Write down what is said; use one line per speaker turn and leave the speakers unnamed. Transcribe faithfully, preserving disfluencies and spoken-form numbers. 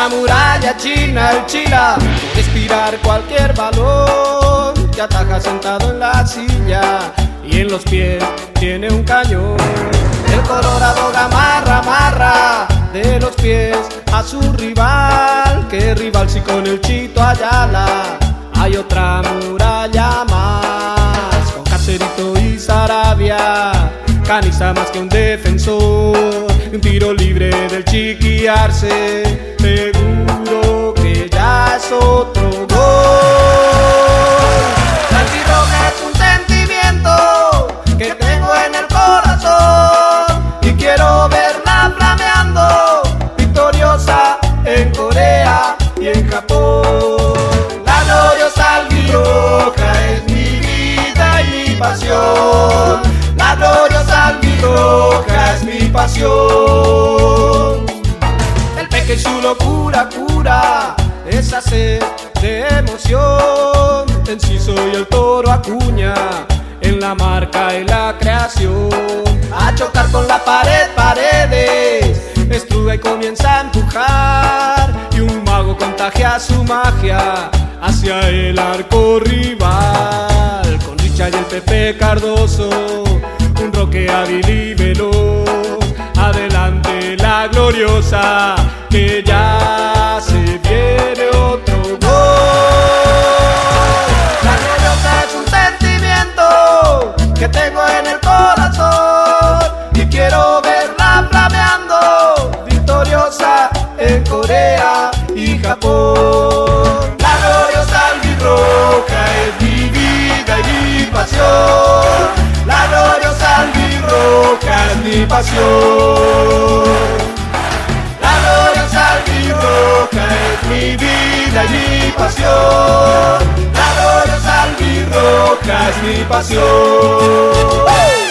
la muralla china, el Chila, respirar cualquier balón que ataja sentado en la silla y en los pies tiene un cañón. El Colorado amarra, amarra de los pies a su rival. Que rival si con el Chito Ayala hay otra muralla más. Con Caserito y Sarabia, Caniza más que un defensor. Un tiro libre del Chiqui Arce, seguro que ya es otro gol. La albirroja es un sentimiento que tengo en el corazón y quiero verla flameando, victoriosa en Corea y en Japón. La gloriosa albirroja es mi vida y mi pasión. La gloriosa albirroja es mi pasión. El Peque y su locura cura esa sed de emoción. Enciso y el Toro Acuña en la marca y la creación. A chocar con la pared, paredes, estruga y comienza a empujar. Y un mago contagia su magia hacia el arco rival. Con Richard y el Pepe Cardoso, un Roque hábil y veloz. Adelante la gloriosa, que ya se viene otro gol. La gloriosa es un sentimiento que tengo en el corazón y quiero verla flameando, victoriosa en Corea y Japón. La gloriosa albirroja es mi vida y mi pasión. La gloriosa albirroja es mi pasión. La gloriosa albirroja es mi vida y mi pasión. La gloriosa albirroja es mi pasión.